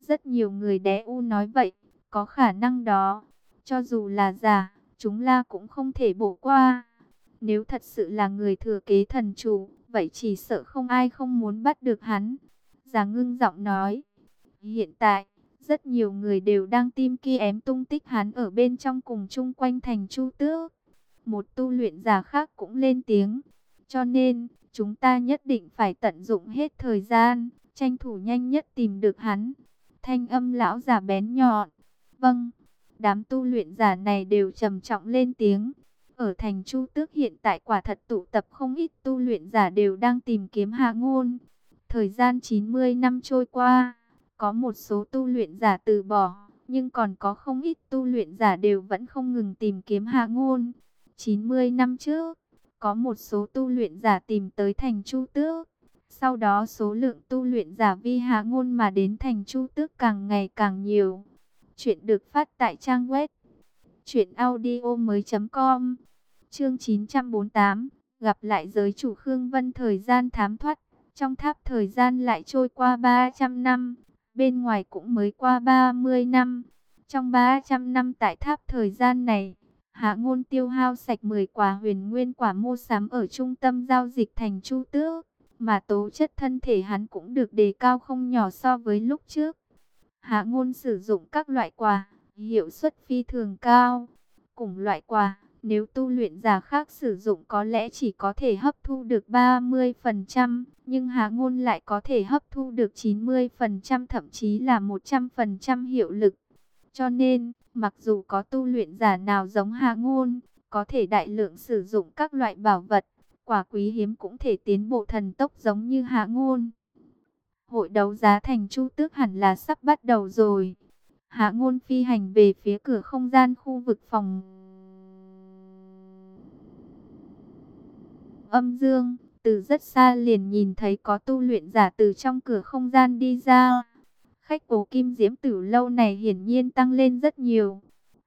Rất nhiều người đé u nói vậy, có khả năng đó. Cho dù là giả, chúng la cũng không thể bỏ qua. Nếu thật sự là người thừa kế thần chủ, vậy chỉ sợ không ai không muốn bắt được hắn. Già Ngưng giọng nói, hiện tại, rất nhiều người đều đang tìm kiếm tung tích hắn ở bên trong cùng chung quanh thành Chu Tước. Một tu luyện giả khác cũng lên tiếng, cho nên, chúng ta nhất định phải tận dụng hết thời gian, tranh thủ nhanh nhất tìm được hắn. Thanh âm lão già bén nhọn. Vâng, đám tu luyện giả này đều trầm trọng lên tiếng. Ở thành Chu Tước hiện tại quả thật tụ tập không ít tu luyện giả đều đang tìm kiếm Hạ Ngôn. Thời gian 90 năm trôi qua, có một số tu luyện giả từ bỏ, nhưng còn có không ít tu luyện giả đều vẫn không ngừng tìm kiếm Hạ Ngôn. 90 năm trước, có một số tu luyện giả tìm tới thành Chu Tước. Sau đó số lượng tu luyện giả vi Hạ Ngôn mà đến thành Chu Tước càng ngày càng nhiều. Chuyện được phát tại trang web truyệnaudiomoi.com. Chương 948, gặp lại giới chủ Khương Vân. Thời gian thám thoát, trong tháp thời gian lại trôi qua 300 năm, bên ngoài cũng mới qua 30 năm. Trong 300 năm tại tháp thời gian này, Hạ Ngôn tiêu hao sạch 10 quả huyền nguyên quả mua sắm ở trung tâm giao dịch thành Chu Tước, mà tố chất thân thể hắn cũng được đề cao không nhỏ so với lúc trước. Hạ Ngôn sử dụng các loại quả, hiệu suất phi thường cao. Cùng loại quả, nếu tu luyện giả khác sử dụng có lẽ chỉ có thể hấp thu được 30%, nhưng Hạ Ngôn lại có thể hấp thu được 90%, thậm chí là 100% hiệu lực. Cho nên, mặc dù có tu luyện giả nào giống Hạ Ngôn, có thể đại lượng sử dụng các loại bảo vật, quả quý hiếm cũng thể tiến bộ thần tốc giống như Hạ Ngôn. Hội đấu giá thành Chu Tước hẳn là sắp bắt đầu rồi. Hạ Ngôn phi hành về phía cửa không gian khu vực phòng âm dương, từ rất xa liền nhìn thấy có tu luyện giả từ trong cửa không gian đi ra. Khách ổ Kim Diễm Tử lâu này hiển nhiên tăng lên rất nhiều.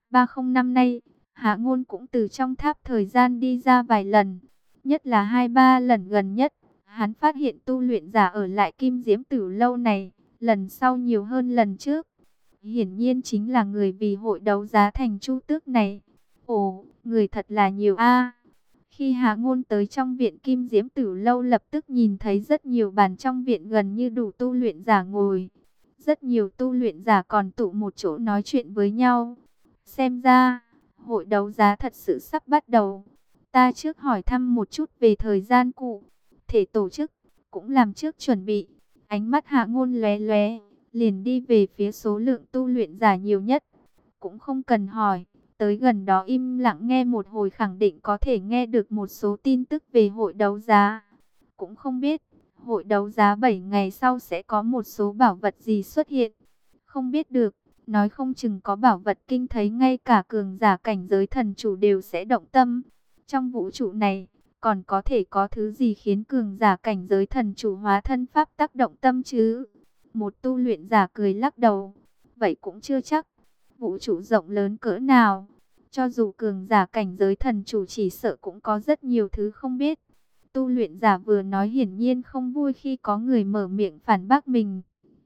30 năm nay, Hạ Ngôn cũng từ trong tháp thời gian đi ra vài lần, nhất là 2-3 lần gần nhất, hắn phát hiện tu luyện giả ở lại Kim Diễm Tử lâu này, lần sau nhiều hơn lần trước. Hiển nhiên chính là người vì hội đấu giá thành Chu Tước này. Ồ, người thật là nhiều a. Khi Hạ Ngôn tới trong viện Kim Diễm Tử lâu, lập tức nhìn thấy rất nhiều bàn trong viện gần như đủ tu luyện giả ngồi. Rất nhiều tu luyện giả còn tụ một chỗ nói chuyện với nhau. Xem ra, hội đấu giá thật sự sắp bắt đầu. Ta trước hỏi thăm một chút về thời gian cụ thể tổ chức, cũng làm trước chuẩn bị. Ánh mắt Hạ Ngôn lóe lóe, liền đi về phía số lượng tu luyện giả nhiều nhất. Cũng không cần hỏi, tới gần đó im lặng nghe một hồi khẳng định có thể nghe được một số tin tức về hội đấu giá. Cũng không biết, hội đấu giá 7 ngày sau sẽ có một số bảo vật gì xuất hiện. Không biết được, nói không chừng có bảo vật kinh thấy ngay cả cường giả cảnh giới thần chủ đều sẽ động tâm. Trong vũ trụ này, còn có thể có thứ gì khiến cường giả cảnh giới thần chủ hóa thân pháp tác động tâm chứ? Một tu luyện giả cười lắc đầu. Vậy cũng chưa chắc. Vũ trụ rộng lớn cỡ nào, cho dù cường giả cảnh giới thần chủ chỉ sợ cũng có rất nhiều thứ không biết. Tu luyện giả vừa nói hiển nhiên không vui khi có người mở miệng phản bác mình.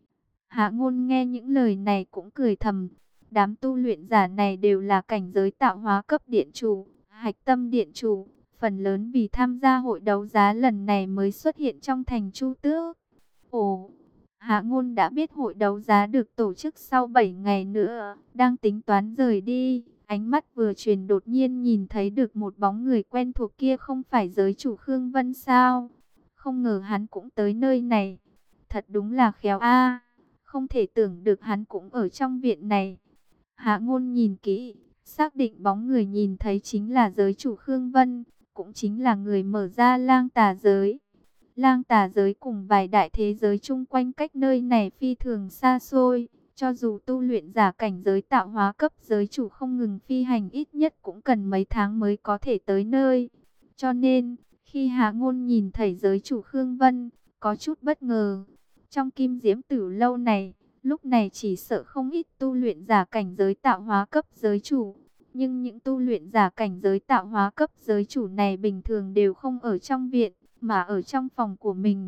Hạ Ngôn nghe những lời này cũng cười thầm. Đám tu luyện giả này đều là cảnh giới tạo hóa cấp điện chủ, hạch tâm điện chủ. Phần lớn vì tham gia hội đấu giá lần này mới xuất hiện trong thành Chu Tước. Ồ, Hạ Ngôn đã biết hội đấu giá được tổ chức sau 7 ngày nữa, đang tính toán rời đi. Ánh mắt vừa chuyển đột nhiên nhìn thấy được một bóng người quen thuộc, kia không phải giới chủ Khương Vân sao? Không ngờ hắn cũng tới nơi này. Thật đúng là khéo a, không thể tưởng được hắn cũng ở trong viện này. Hạ Ngôn nhìn kỹ, xác định bóng người nhìn thấy chính là giới chủ Khương Vân, cũng chính là người mở ra Lang Tà giới. Lang Tà giới cùng vài đại thế giới chung quanh cách nơi này phi thường xa xôi. Cho dù tu luyện giả cảnh giới tạo hóa cấp giới chủ không ngừng phi hành, ít nhất cũng cần mấy tháng mới có thể tới nơi. Cho nên, khi Hạ Ngôn nhìn thấy giới chủ Khương Vân, có chút bất ngờ. Trong Kim Diễm Tử lâu này, lúc này chỉ sợ không ít tu luyện giả cảnh giới tạo hóa cấp giới chủ. Nhưng những tu luyện giả cảnh giới tạo hóa cấp giới chủ này bình thường đều không ở trong viện, mà ở trong phòng của mình.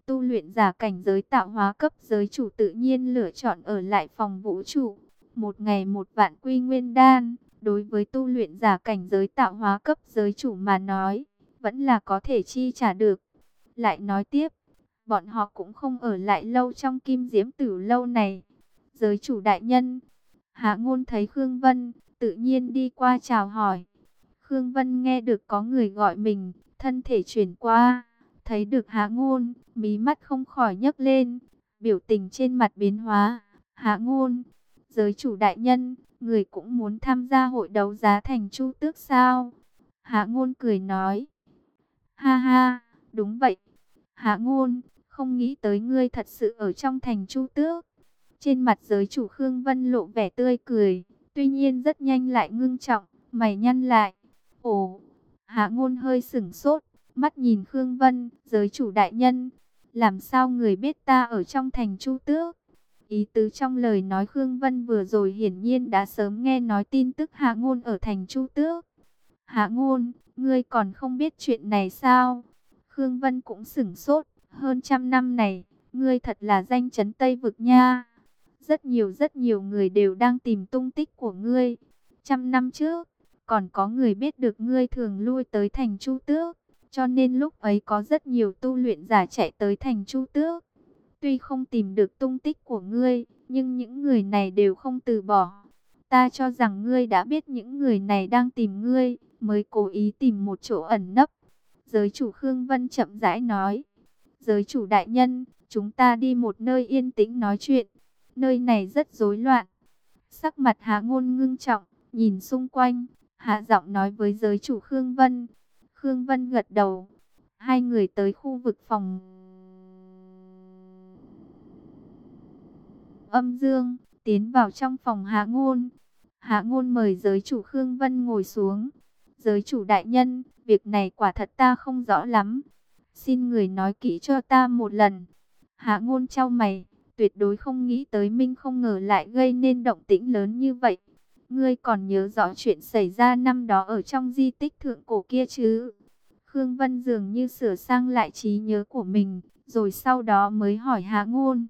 Tu luyện giả cảnh giới tạo hóa cấp giới chủ tự nhiên lựa chọn ở lại phòng vũ trụ. Một ngày 1 vạn quy nguyên đan, đối với tu luyện giả cảnh giới tạo hóa cấp giới chủ mà nói, vẫn là có thể chi trả được. Lại nói tiếp, bọn họ cũng không ở lại lâu trong Kim Diễm Tử lâu này. Giới chủ đại nhân, Hạ Ngôn thấy Khương Vân, tự nhiên đi qua chào hỏi. Khương Vân nghe được có người gọi mình, thân thể chuyển qua, thấy được Hạ Ngôn, mí mắt không khỏi nhấc lên, biểu tình trên mặt biến hóa. Hạ Ngôn, giới chủ đại nhân, người cũng muốn tham gia hội đấu giá thành Chu Tước sao? Hạ Ngôn cười nói, ha ha, đúng vậy. Hạ Ngôn, không nghĩ tới ngươi thật sự ở trong thành Chu Tước. Trên mặt giới chủ Khương Vân lộ vẻ tươi cười, tuy nhiên rất nhanh lại ngưng trọng, mày nhăn lại. Ồ, Hạ Ngôn hơi sửng sốt, mắt nhìn Khương Vân, giới chủ đại nhân, làm sao người biết ta ở trong thành Chu Tước? Ý tứ trong lời nói Khương Vân vừa rồi hiển nhiên đã sớm nghe nói tin tức Hạ Ngôn ở thành Chu Tước. Hạ Ngôn, ngươi còn không biết chuyện này sao? Khương Vân cũng sửng sốt, hơn 100 năm này, ngươi thật là danh chấn Tây Vực nha. Rất nhiều người đều đang tìm tung tích của ngươi. 100 năm trước, còn có người biết được ngươi thường lui tới thành Chu Tước, cho nên lúc ấy có rất nhiều tu luyện giả chạy tới thành Chu Tước. Tuy không tìm được tung tích của ngươi, nhưng những người này đều không từ bỏ. Ta cho rằng ngươi đã biết những người này đang tìm ngươi, mới cố ý tìm một chỗ ẩn nấp. Giới chủ Khương Vân chậm rãi nói. Giới chủ đại nhân, chúng ta đi một nơi yên tĩnh nói chuyện. Nơi này rất rối loạn. Sắc mặt Hạ Ngôn ngưng trọng, nhìn xung quanh, hạ giọng nói với giới chủ Khương Vân. Khương Vân gật đầu. Hai người tới khu vực phòng âm dương, tiến vào trong phòng Hạ Ngôn. Hạ Ngôn mời giới chủ Khương Vân ngồi xuống. Giới chủ đại nhân, việc này quả thật ta không rõ lắm. Xin người nói kỹ cho ta một lần. Hạ Ngôn chau mày, tuyệt đối không nghĩ tới Minh không ngờ lại gây nên động tĩnh lớn như vậy. Ngươi còn nhớ rõ chuyện xảy ra năm đó ở trong di tích thượng cổ kia chứ? Khương Vân dường như sửa sang lại trí nhớ của mình, rồi sau đó mới hỏi Hạ Ngôn.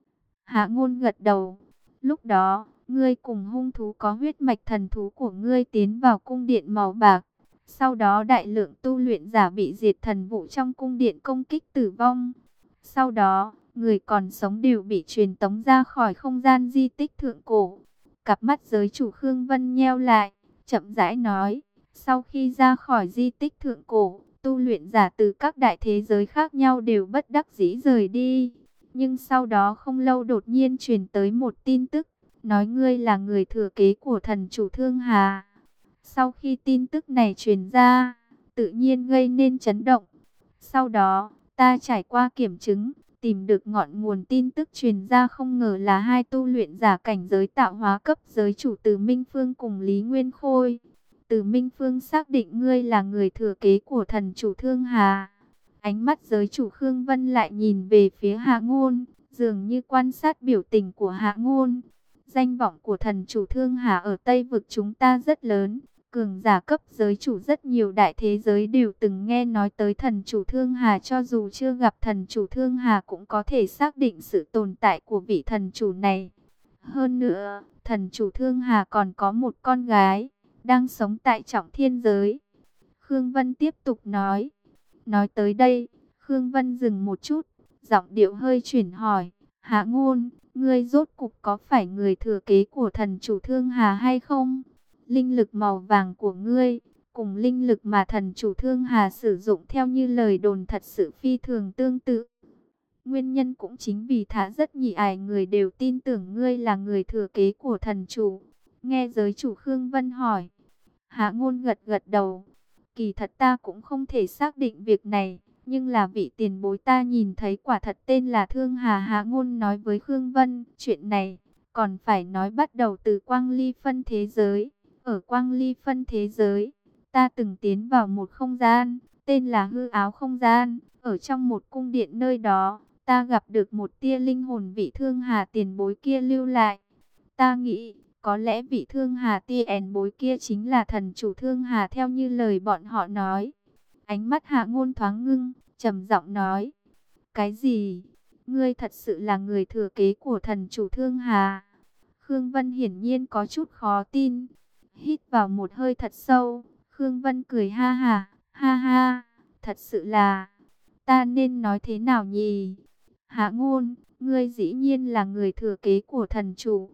Hạ Ngôn gật đầu. Lúc đó, ngươi cùng hung thú có huyết mạch thần thú của ngươi tiến vào cung điện màu bạc. Sau đó đại lượng tu luyện giả bị diệt thần vụ trong cung điện công kích tử vong. Sau đó, người còn sống đều bị truyền tống ra khỏi không gian di tích thượng cổ. Cặp mắt giới chủ Khương Vân nheo lại, chậm rãi nói. Sau khi ra khỏi di tích thượng cổ, tu luyện giả từ các đại thế giới khác nhau đều bất đắc dĩ rời đi. Nhưng sau đó không lâu đột nhiên truyền tới một tin tức, nói ngươi là người thừa kế của thần chủ Thương Hà. Sau khi tin tức này truyền ra, tự nhiên gây nên chấn động. Sau đó, ta trải qua kiểm chứng, tìm được ngọn nguồn tin tức truyền ra không ngờ là hai tu luyện giả cảnh giới tạo hóa cấp giới chủ Từ Minh Phương cùng Lý Nguyên Khôi. Từ Minh Phương xác định ngươi là người thừa kế của thần chủ Thương Hà. Ánh mắt giới chủ Khương Vân lại nhìn về phía Hạ Ngôn, dường như quan sát biểu tình của Hạ Ngôn. Danh vọng của thần chủ Thương Hà ở Tây Vực chúng ta rất lớn. Cường giả cấp giới chủ rất nhiều đại thế giới đều từng nghe nói tới thần chủ Thương Hà, cho dù chưa gặp thần chủ Thương Hà cũng có thể xác định sự tồn tại của vị thần chủ này. Hơn nữa, thần chủ Thương Hà còn có một con gái, đang sống tại Trọng Thiên giới. Khương Vân tiếp tục nói. Nói tới đây, Khương Vân dừng một chút, giọng điệu hơi chuyển hỏi. Hạ Ngôn, ngươi rốt cục có phải người thừa kế của thần chủ Thương Hà hay không? Linh lực màu vàng của ngươi, cùng linh lực mà thần chủ Thương Hà sử dụng theo như lời đồn thật sự phi thường tương tự. Nguyên nhân cũng chính vì thả rất nhị ải người đều tin tưởng ngươi là người thừa kế của thần chủ. Nghe giới chủ Khương Vân hỏi. Hạ Ngôn gật gật đầu. Kỳ thật ta cũng không thể xác định việc này, nhưng là vị tiền bối ta nhìn thấy quả thật tên là Thương Hà. Hạ Ngôn nói với Khương Vân, chuyện này còn phải nói bắt đầu từ Quang Ly phân thế giới. Ở Quang Ly phân thế giới, ta từng tiến vào một không gian, tên là Hư Áo không gian. Ở trong một cung điện nơi đó, ta gặp được một tia linh hồn vị Thương Hà tiền bối kia lưu lại. Ta nghĩ, có lẽ vị Thương Hà tiền bối kia chính là thần chủ Thương Hà theo như lời bọn họ nói. Ánh mắt Hạ Ngôn thoáng ngưng, trầm giọng nói. cái gì? Ngươi thật sự là người thừa kế của thần chủ Thương Hà? Khương Vân hiển nhiên có chút khó tin. Hít vào một hơi thật sâu, Khương Vân cười ha ha, thật sự là, ta nên nói thế nào nhỉ? Hạ Ngôn, ngươi dĩ nhiên là người thừa kế của thần chủ,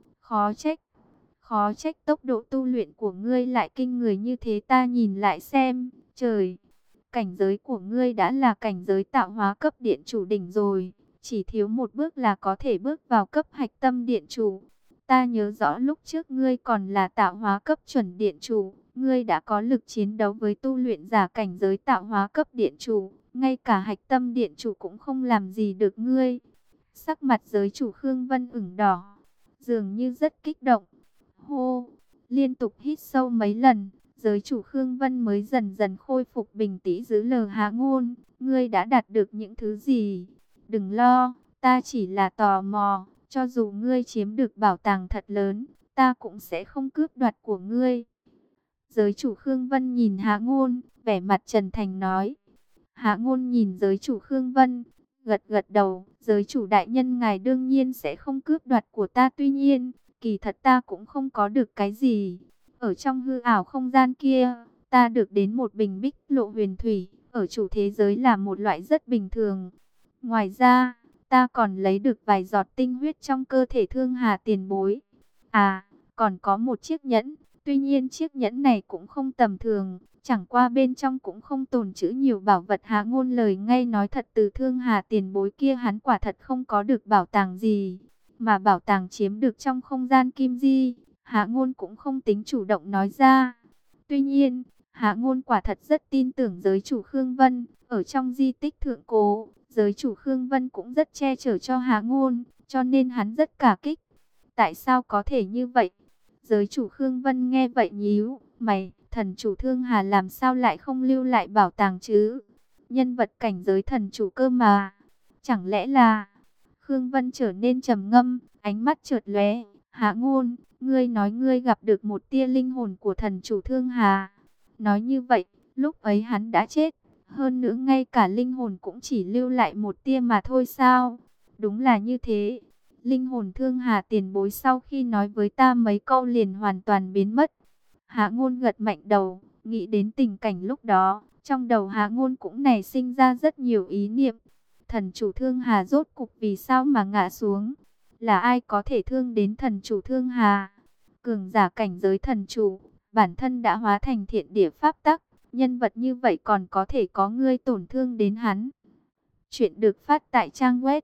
khó trách tốc độ tu luyện của ngươi lại kinh người như thế. Ta nhìn lại xem, trời, cảnh giới của ngươi đã là cảnh giới tạo hóa cấp điện chủ đỉnh rồi, chỉ thiếu một bước là có thể bước vào cấp hạch tâm điện chủ. Ta nhớ rõ lúc trước ngươi còn là tạo hóa cấp chuẩn điện chủ, ngươi đã có lực chiến đấu với tu luyện giả cảnh giới tạo hóa cấp điện chủ, ngay cả hạch tâm điện chủ cũng không làm gì được ngươi. Sắc mặt giới chủ Khương Vân ửng đỏ, dường như rất kích động. Hô, liên tục hít sâu mấy lần, giới chủ Khương Vân mới dần dần khôi phục bình tĩnh. Giữ lờ Hạ Ngôn, ngươi đã đạt được những thứ gì? Đừng lo, ta chỉ là tò mò, cho dù ngươi chiếm được bảo tàng thật lớn, ta cũng sẽ không cướp đoạt của ngươi. Giới chủ Khương Vân nhìn Hạ Ngôn, vẻ mặt chân thành nói. Hạ Ngôn nhìn giới chủ Khương Vân, gật gật đầu. Giới chủ đại nhân ngài đương nhiên sẽ không cướp đoạt của ta, tuy nhiên, kỳ thật ta cũng không có được cái gì. Ở trong hư ảo không gian kia, ta được đến một bình bích lộ huyền thủy, ở chủ thế giới là một loại rất bình thường. Ngoài ra, ta còn lấy được vài giọt tinh huyết trong cơ thể Thương Hà tiền bối. À, còn có một chiếc nhẫn, tuy nhiên chiếc nhẫn này cũng không tầm thường, chẳng qua bên trong cũng không tồn trữ nhiều bảo vật. Hạ Ngôn lời ngay nói thật, từ Thương Hà tiền bối kia hắn quả thật không có được bảo tàng gì, mà bảo tàng chiếm được trong không gian kim di, Hạ Ngôn cũng không tính chủ động nói ra. Tuy nhiên, Hạ Ngôn quả thật rất tin tưởng giới chủ Khương Vân. Ở trong di tích thượng cổ, giới chủ Khương Vân cũng rất che chở cho Hạ Ngôn, cho nên hắn rất cảm kích. Tại sao có thể như vậy? Giới chủ Khương Vân nghe vậy nhíu mày, thần chủ Thương Hà làm sao lại không lưu lại bảo tàng chứ? Nhân vật cảnh giới thần chủ cơ mà. Chẳng lẽ là... Khương Vân trở nên trầm ngâm, ánh mắt chợt lóe. Hạ Ngôn, ngươi nói ngươi gặp được một tia linh hồn của thần chủ Thương Hà. Nói như vậy, lúc ấy hắn đã chết. Hơn nữa ngay cả linh hồn cũng chỉ lưu lại một tia mà thôi sao? Đúng là như thế. Linh hồn Thương Hà tiền bối sau khi nói với ta mấy câu liền hoàn toàn biến mất. Hạ Ngôn gật mạnh đầu, nghĩ đến tình cảnh lúc đó, trong đầu Hạ Ngôn cũng nảy sinh ra rất nhiều ý niệm. Thần chủ Thương Hà rốt cục vì sao mà ngã xuống? Là ai có thể thương đến thần chủ Thương Hà? Cường giả cảnh giới thần chủ, bản thân đã hóa thành thiện địa pháp tắc, nhân vật như vậy còn có thể có ngươi tổn thương đến hắn. Chuyện được phát tại trang web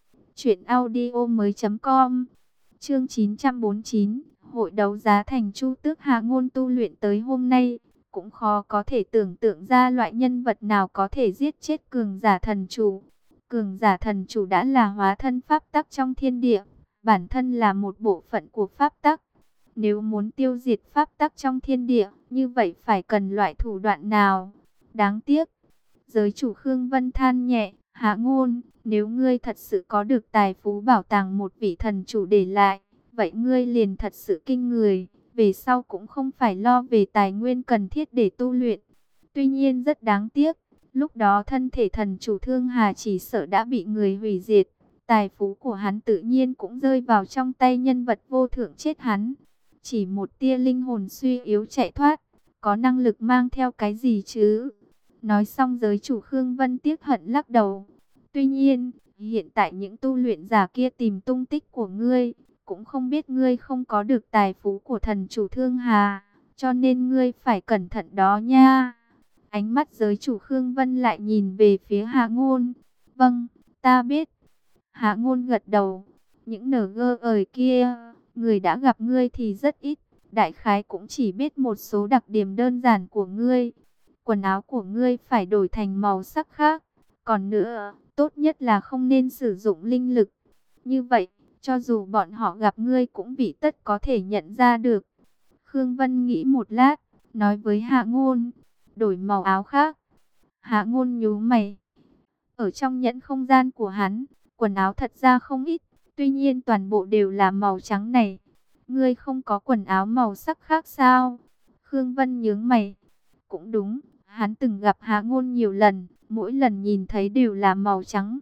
truyệnaudiomoi.com. Chương 949, hội đấu giá thành Chu Tước. Hạ Ngôn tu luyện tới hôm nay, cũng khó có thể tưởng tượng ra loại nhân vật nào có thể giết chết cường giả thần chủ. Cường giả thần chủ đã là hóa thân pháp tắc trong thiên địa, bản thân là một bộ phận của pháp tắc. Nếu muốn tiêu diệt pháp tắc trong thiên địa, như vậy phải cần loại thủ đoạn nào? Đáng tiếc. Giới chủ Khương Vân than nhẹ, Hạ Ngôn, nếu ngươi thật sự có được tài phú bảo tàng một vị thần chủ để lại, vậy ngươi liền thật sự kinh người, về sau cũng không phải lo về tài nguyên cần thiết để tu luyện. Tuy nhiên rất đáng tiếc, lúc đó thân thể thần chủ Thương Hà chỉ sợ đã bị người hủy diệt, tài phú của hắn tự nhiên cũng rơi vào trong tay nhân vật vô thượng chết hắn. Chỉ một tia linh hồn suy yếu chạy thoát, có năng lực mang theo cái gì chứ? Nói xong giới chủ Khương Vân tiếc hận lắc đầu. Tuy nhiên, hiện tại những tu luyện giả kia tìm tung tích của ngươi, cũng không biết ngươi không có được tài phú của thần chủ Thương Hà, cho nên ngươi phải cẩn thận đó nha. Ánh mắt giới chủ Khương Vân lại nhìn về phía Hạ Ngôn. Vâng, ta biết. Hạ Ngôn gật đầu. Những NG ở kia, người đã gặp ngươi thì rất ít, đại khái cũng chỉ biết một số đặc điểm đơn giản của ngươi. Quần áo của ngươi phải đổi thành màu sắc khác. Còn nữa, tốt nhất là không nên sử dụng linh lực. Như vậy, cho dù bọn họ gặp ngươi cũng bị tất có thể nhận ra được. Khương Vân nghĩ một lát, nói với Hạ Ngôn, đổi màu áo khác. Hạ Ngôn nhíu mày. Ở trong nhẫn không gian của hắn, quần áo thật ra không ít, tuy nhiên toàn bộ đều là màu trắng này. Ngươi không có quần áo màu sắc khác sao? Khương Vân nhướng mày. Cũng đúng, hắn từng gặp Hạ Ngôn nhiều lần, mỗi lần nhìn thấy đều là màu trắng.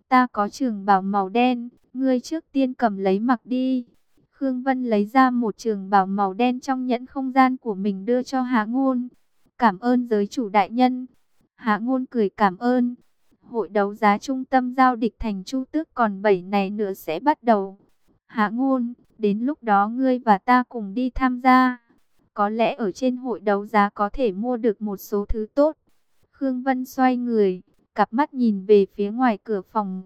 ta có trường bào màu đen, ngươi trước tiên cầm lấy mặc đi. Khương Vân lấy ra một trường bào màu đen trong nhẫn không gian của mình đưa cho Hạ Ngôn. Cảm ơn giới chủ đại nhân. Hạ Ngôn cười cảm ơn. Hội đấu giá trung tâm giao địch thành Chu Tước còn 7 ngày nữa sẽ bắt đầu. Hạ Ngôn, đến lúc đó ngươi và ta cùng đi tham gia. Có lẽ ở trên hội đấu giá có thể mua được một số thứ tốt. Khương Vân xoay người, cặp mắt nhìn về phía ngoài cửa phòng.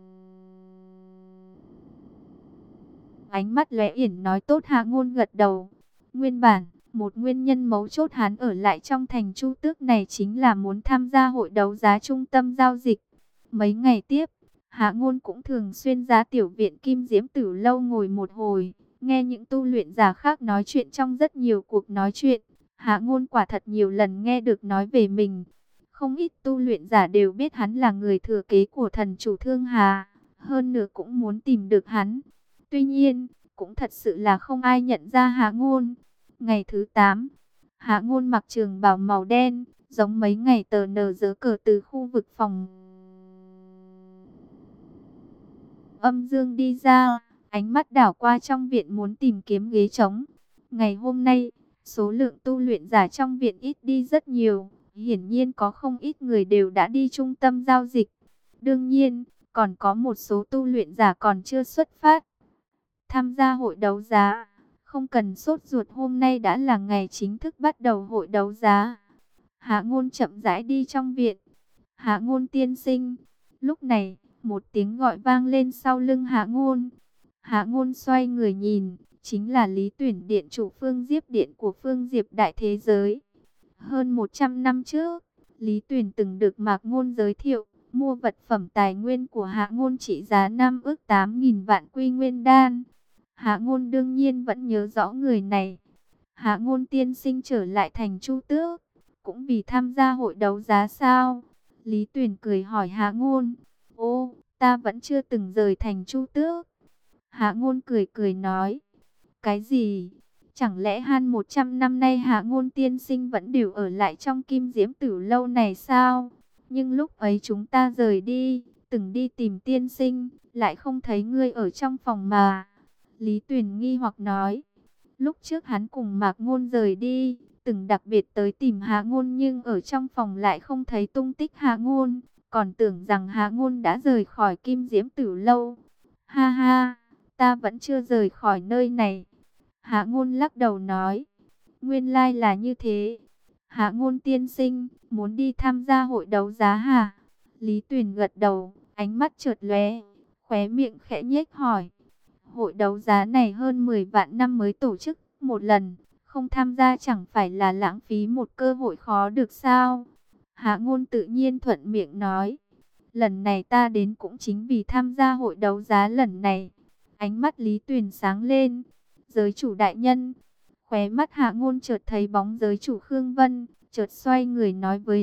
Ánh mắt lóe yển nói tốt. Hạ Ngôn gật đầu. Nguyên bản, một nguyên nhân mấu chốt hắn ở lại trong thành Chu Tước này chính là muốn tham gia hội đấu giá trung tâm giao dịch. Mấy ngày tiếp, Hạ Ngôn cũng thường xuyên ra tiểu viện Kim Diễm Tử Lâu ngồi một hồi, nghe những tu luyện giả khác nói chuyện trong rất nhiều cuộc nói chuyện. Hạ Ngôn quả thật nhiều lần nghe được nói về mình. Không ít tu luyện giả đều biết hắn là người thừa kế của thần chủ Thương Hà, hơn nữa cũng muốn tìm được hắn. Tuy nhiên, cũng thật sự là không ai nhận ra Hạ Ngôn. Ngày thứ 8, Hạ Ngôn mặc trường bào màu đen, giống mấy ngày tờ nờ giớ cờ từ khu vực phòng âm dương đi ra, ánh mắt đảo qua trong viện muốn tìm kiếm ghế trống. Ngày hôm nay, số lượng tu luyện giả trong viện ít đi rất nhiều, hiển nhiên có không ít người đều đã đi trung tâm giao dịch. Đương nhiên, còn có một số tu luyện giả còn chưa xuất phát tham gia hội đấu giá. Không cần sốt ruột, hôm nay đã là ngày chính thức bắt đầu hội đấu giá. Hạ Ngôn chậm rãi đi trong viện. Hạ Ngôn tiên sinh. Lúc này, một tiếng gọi vang lên sau lưng Hạ Ngôn. Hạ Ngôn xoay người nhìn, chính là Lý Tuyển điện chủ Phương Diệp điện của Phương Diệp đại thế giới. Hơn 100 năm trước, Lý Tuyển từng được Mạc Ngôn giới thiệu, mua vật phẩm tài nguyên của Hạ Ngôn trị giá 5 ức 8.000 vạn quy nguyên đan. Hạ Ngôn đương nhiên vẫn nhớ rõ người này. Hạ Ngôn tiên sinh trở lại thành Chu Tước, cũng vì tham gia hội đấu giá sao? Lý Tuyển cười hỏi Hạ Ngôn. Ô, ta vẫn chưa từng rời thành Chu Tước. Hạ Ngôn cười cười nói. Cái gì? Chẳng lẽ 100 năm nay Hạ Ngôn tiên sinh vẫn đều ở lại trong Kim Diễm Tử Lâu này sao? Nhưng lúc ấy chúng ta rời đi, từng đi tìm tiên sinh, lại không thấy ngươi ở trong phòng mà. Lý Tuyển nghi hoặc nói. Lúc trước hắn cùng Mạc Ngôn rời đi, từng đặc biệt tới tìm Hạ Ngôn nhưng ở trong phòng lại không thấy tung tích Hạ Ngôn, còn tưởng rằng Hạ Ngôn đã rời khỏi Kim Diễm Tử Lâu. Ha ha, ta vẫn chưa rời khỏi nơi này. Hạ Ngôn lắc đầu nói. Nguyên lai là như thế. Hạ Ngôn tiên sinh, muốn đi tham gia hội đấu giá hả? Lý Tuyển gật đầu, ánh mắt chợt lóe, khóe miệng khẽ nhếch hỏi. Hội đấu giá này hơn 10 vạn năm mới tổ chức một lần, không tham gia chẳng phải là lãng phí một cơ hội khó được sao? Hạ Ngôn tự nhiên thuận miệng nói. Lần này ta đến cũng chính vì tham gia hội đấu giá lần này. Ánh mắt Lý Tuyển sáng lên. Giới chủ đại nhân. Khóe mắt Hạ Ngôn chợt thấy bóng giới chủ Khương Vân, chợt xoay người nói với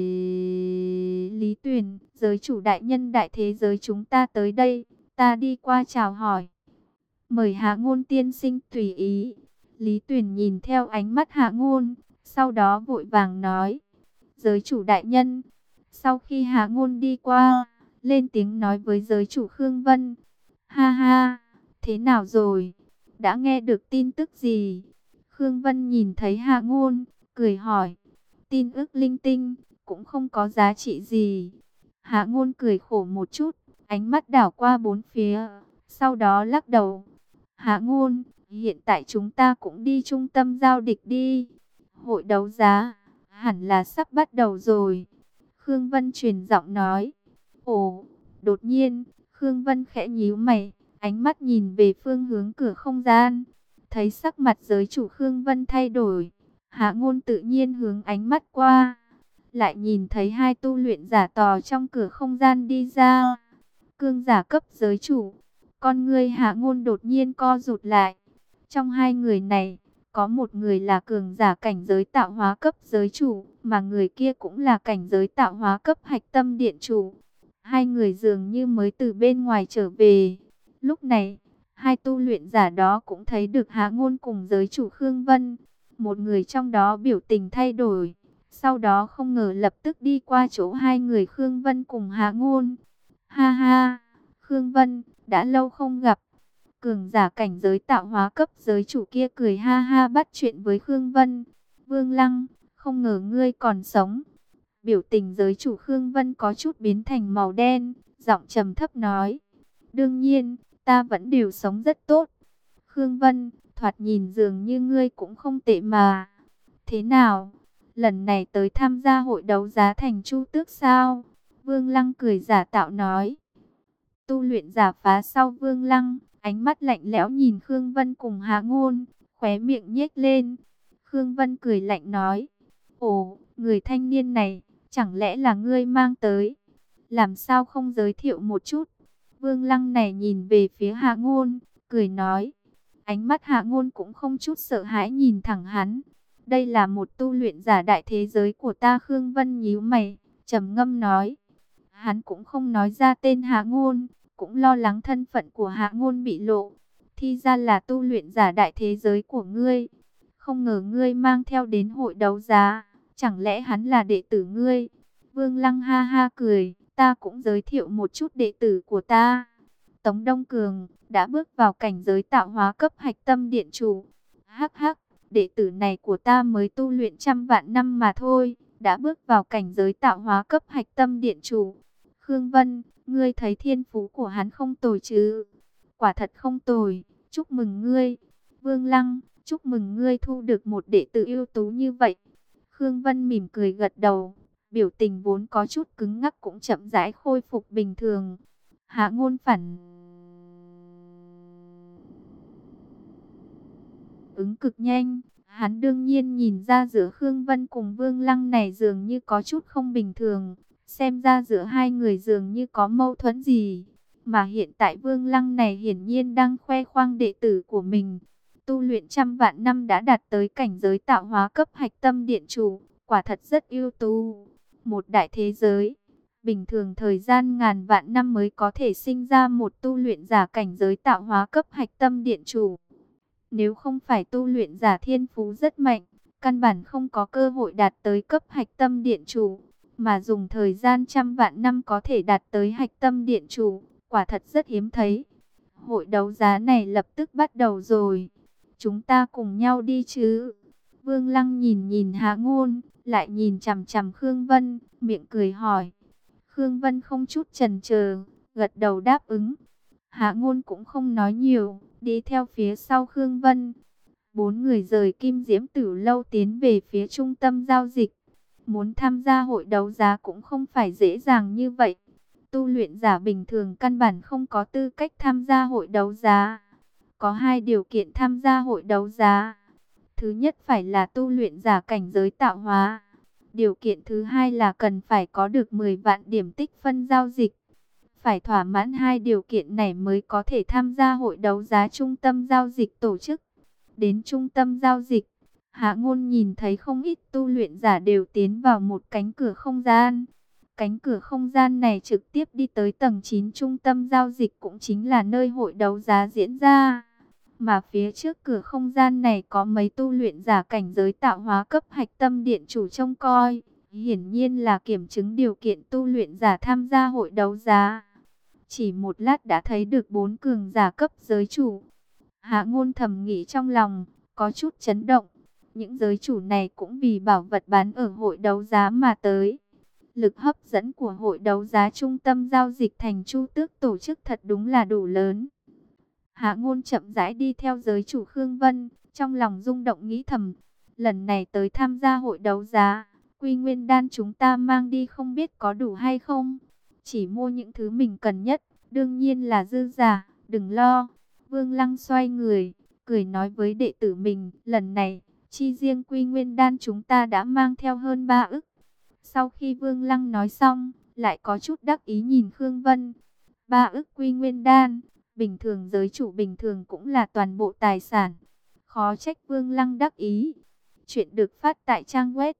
Lý Tuyển. Giới chủ đại nhân đại thế giới chúng ta tới đây, ta đi qua chào hỏi. Mời Hạ Ngôn tiên sinh tùy ý. Lý Tuyển nhìn theo ánh mắt Hạ Ngôn, sau đó vội vàng nói. Giới chủ đại nhân. Sau khi Hạ Ngôn đi qua, lên tiếng nói với giới chủ Khương Vân. Ha ha, thế nào rồi? Đã nghe được tin tức gì? Khương Vân nhìn thấy Hạ Ngôn, cười hỏi. Tin ức linh tinh, cũng không có giá trị gì. Hạ Ngôn cười khổ một chút, ánh mắt đảo qua bốn phía, sau đó lắc đầu. Hạ Ngôn, hiện tại chúng ta cũng đi trung tâm giao địch đi. Hội đấu giá, hẳn là sắp bắt đầu rồi. Khương Vân truyền giọng nói. Ồ, đột nhiên, Khương Vân khẽ nhíu mày, ánh mắt nhìn về phương hướng cửa không gian. Thấy sắc mặt giới chủ Khương Vân thay đổi, Hạ Ngôn tự nhiên hướng ánh mắt qua. Lại nhìn thấy hai tu luyện giả tò trong cửa không gian đi ra. Cương giả cấp giới chủ. Con ngươi Hạ Ngôn đột nhiên co rụt lại. Trong hai người này, có một người là cường giả cảnh giới tạo hóa cấp giới chủ, mà người kia cũng là cảnh giới tạo hóa cấp hạch tâm điện chủ. Hai người dường như mới từ bên ngoài trở về. Lúc này, hai tu luyện giả đó cũng thấy được Hạ Ngôn cùng giới chủ Khương Vân. Một người trong đó biểu tình thay đổi, sau đó không ngờ lập tức đi qua chỗ hai người Khương Vân cùng Hạ Ngôn. Ha ha! Khương Vân, đã lâu không gặp. Cường giả cảnh giới tạo hóa cấp giới chủ kia cười ha ha bắt chuyện với Khương Vân. Vương Lăng, không ngờ ngươi còn sống. Biểu tình giới chủ Khương Vân có chút biến thành màu đen, giọng trầm thấp nói. Đương nhiên, ta vẫn đều sống rất tốt. Khương Vân, thoạt nhìn dường như ngươi cũng không tệ mà. Thế nào? Lần này tới tham gia hội đấu giá thành Chu Tước sao? Vương Lăng cười giả tạo nói. Tu luyện giả phá sau Vương Lăng, ánh mắt lạnh lẽo nhìn Khương Vân cùng Hạ Ngôn, khóe miệng nhếch lên. Khương Vân cười lạnh nói. Ồ, người thanh niên này, chẳng lẽ là ngươi mang tới? Làm sao không giới thiệu một chút? Vương Lăng này nhìn về phía Hạ Ngôn, cười nói. Ánh mắt Hạ Ngôn cũng không chút sợ hãi nhìn thẳng hắn. Đây là một tu luyện giả đại thế giới của ta. Khương Vân nhíu mày, trầm ngâm nói. Hắn cũng không nói ra tên Hạ Ngôn, cũng lo lắng thân phận của Hạ Ngôn bị lộ. Thì ra là tu luyện giả đại thế giới của ngươi. Không ngờ ngươi mang theo đến hội đấu giá. Chẳng lẽ hắn là đệ tử ngươi? Vương Lăng ha ha cười. Ta cũng giới thiệu một chút đệ tử của ta. Tống Đông Cường đã bước vào cảnh giới tạo hóa cấp hạch tâm điện chủ. Hắc hắc, đệ tử này của ta mới tu luyện trăm vạn năm mà thôi, đã bước vào cảnh giới tạo hóa cấp hạch tâm điện chủ. Khương Vân, ngươi thấy thiên phú của hắn không tồi chứ? Quả thật không tồi, chúc mừng ngươi. Vương Lăng, chúc mừng ngươi thu được một đệ tử ưu tú như vậy. Khương Vân mỉm cười gật đầu, biểu tình vốn có chút cứng ngắc cũng chậm rãi khôi phục bình thường. Hạ Ngôn phản ứng cực nhanh, hắn đương nhiên nhìn ra giữa Khương Vân cùng Vương Lăng này dường như có chút không bình thường, xem ra giữa hai người dường như có mâu thuẫn gì, mà hiện tại Vương Lăng này hiển nhiên đang khoe khoang đệ tử của mình. Tu luyện trăm vạn năm đã đạt tới cảnh giới tạo hóa cấp hạch tâm điện chủ, quả thật rất ưu tú. Một đại thế giới, bình thường thời gian ngàn vạn năm mới có thể sinh ra một tu luyện giả cảnh giới tạo hóa cấp hạch tâm điện chủ. Nếu không phải tu luyện giả thiên phú rất mạnh, căn bản không có cơ hội đạt tới cấp hạch tâm điện chủ, mà dùng thời gian trăm vạn năm có thể đạt tới hạch tâm điện chủ, quả thật rất hiếm thấy. Hội đấu giá này lập tức bắt đầu rồi, chúng ta cùng nhau đi chứ? Vương Lăng nhìn nhìn Hạ Ngôn, lại nhìn chằm chằm Khương Vân, miệng cười hỏi. Khương Vân không chút chần chờ, gật đầu đáp ứng. Hạ Ngôn cũng không nói nhiều, đi theo phía sau Khương Vân. Bốn người rời Kim Diễm Tử Lâu tiến về phía trung tâm giao dịch. Muốn tham gia hội đấu giá cũng không phải dễ dàng như vậy. Tu luyện giả bình thường căn bản không có tư cách tham gia hội đấu giá. Có hai điều kiện tham gia hội đấu giá. Thứ nhất phải là tu luyện giả cảnh giới tạo hóa. Điều kiện thứ hai là cần phải có được 10 vạn điểm tích phân giao dịch. Phải thỏa mãn hai điều kiện này mới có thể tham gia hội đấu giá trung tâm giao dịch tổ chức. Đến trung tâm giao dịch, Hạ Ngôn nhìn thấy không ít tu luyện giả đều tiến vào một cánh cửa không gian. Cánh cửa không gian này trực tiếp đi tới tầng 9 trung tâm giao dịch, cũng chính là nơi hội đấu giá diễn ra. Mà phía trước cửa không gian này có mấy tu luyện giả cảnh giới tạo hóa cấp hạch tâm điện chủ trông coi. Hiển nhiên là kiểm chứng điều kiện tu luyện giả tham gia hội đấu giá. Chỉ một lát đã thấy được 4 cường giả cấp giới chủ. Hạ Ngôn thầm nghĩ trong lòng, có chút chấn động. Những giới chủ này cũng vì bảo vật bán ở hội đấu giá mà tới. Lực hấp dẫn của hội đấu giá trung tâm giao dịch thành Chu Tước tổ chức thật đúng là đủ lớn. Hạ Ngôn chậm rãi đi theo giới chủ Khương Vân, trong lòng rung động nghĩ thầm. Lần này tới tham gia hội đấu giá, Quy Nguyên Đan chúng ta mang đi không biết có đủ hay không. Chỉ mua những thứ mình cần nhất, đương nhiên là dư giả, đừng lo. Vương Lăng xoay người, cười nói với đệ tử mình, lần này, chi riêng Quy Nguyên Đan chúng ta đã mang theo hơn 3 ức. Sau khi Vương Lăng nói xong, lại có chút đắc ý nhìn Khương Vân. 3 ức Quy Nguyên Đan, bình thường giới chủ bình thường cũng là toàn bộ tài sản. Khó trách Vương Lăng đắc ý. Chuyện được phát tại trang web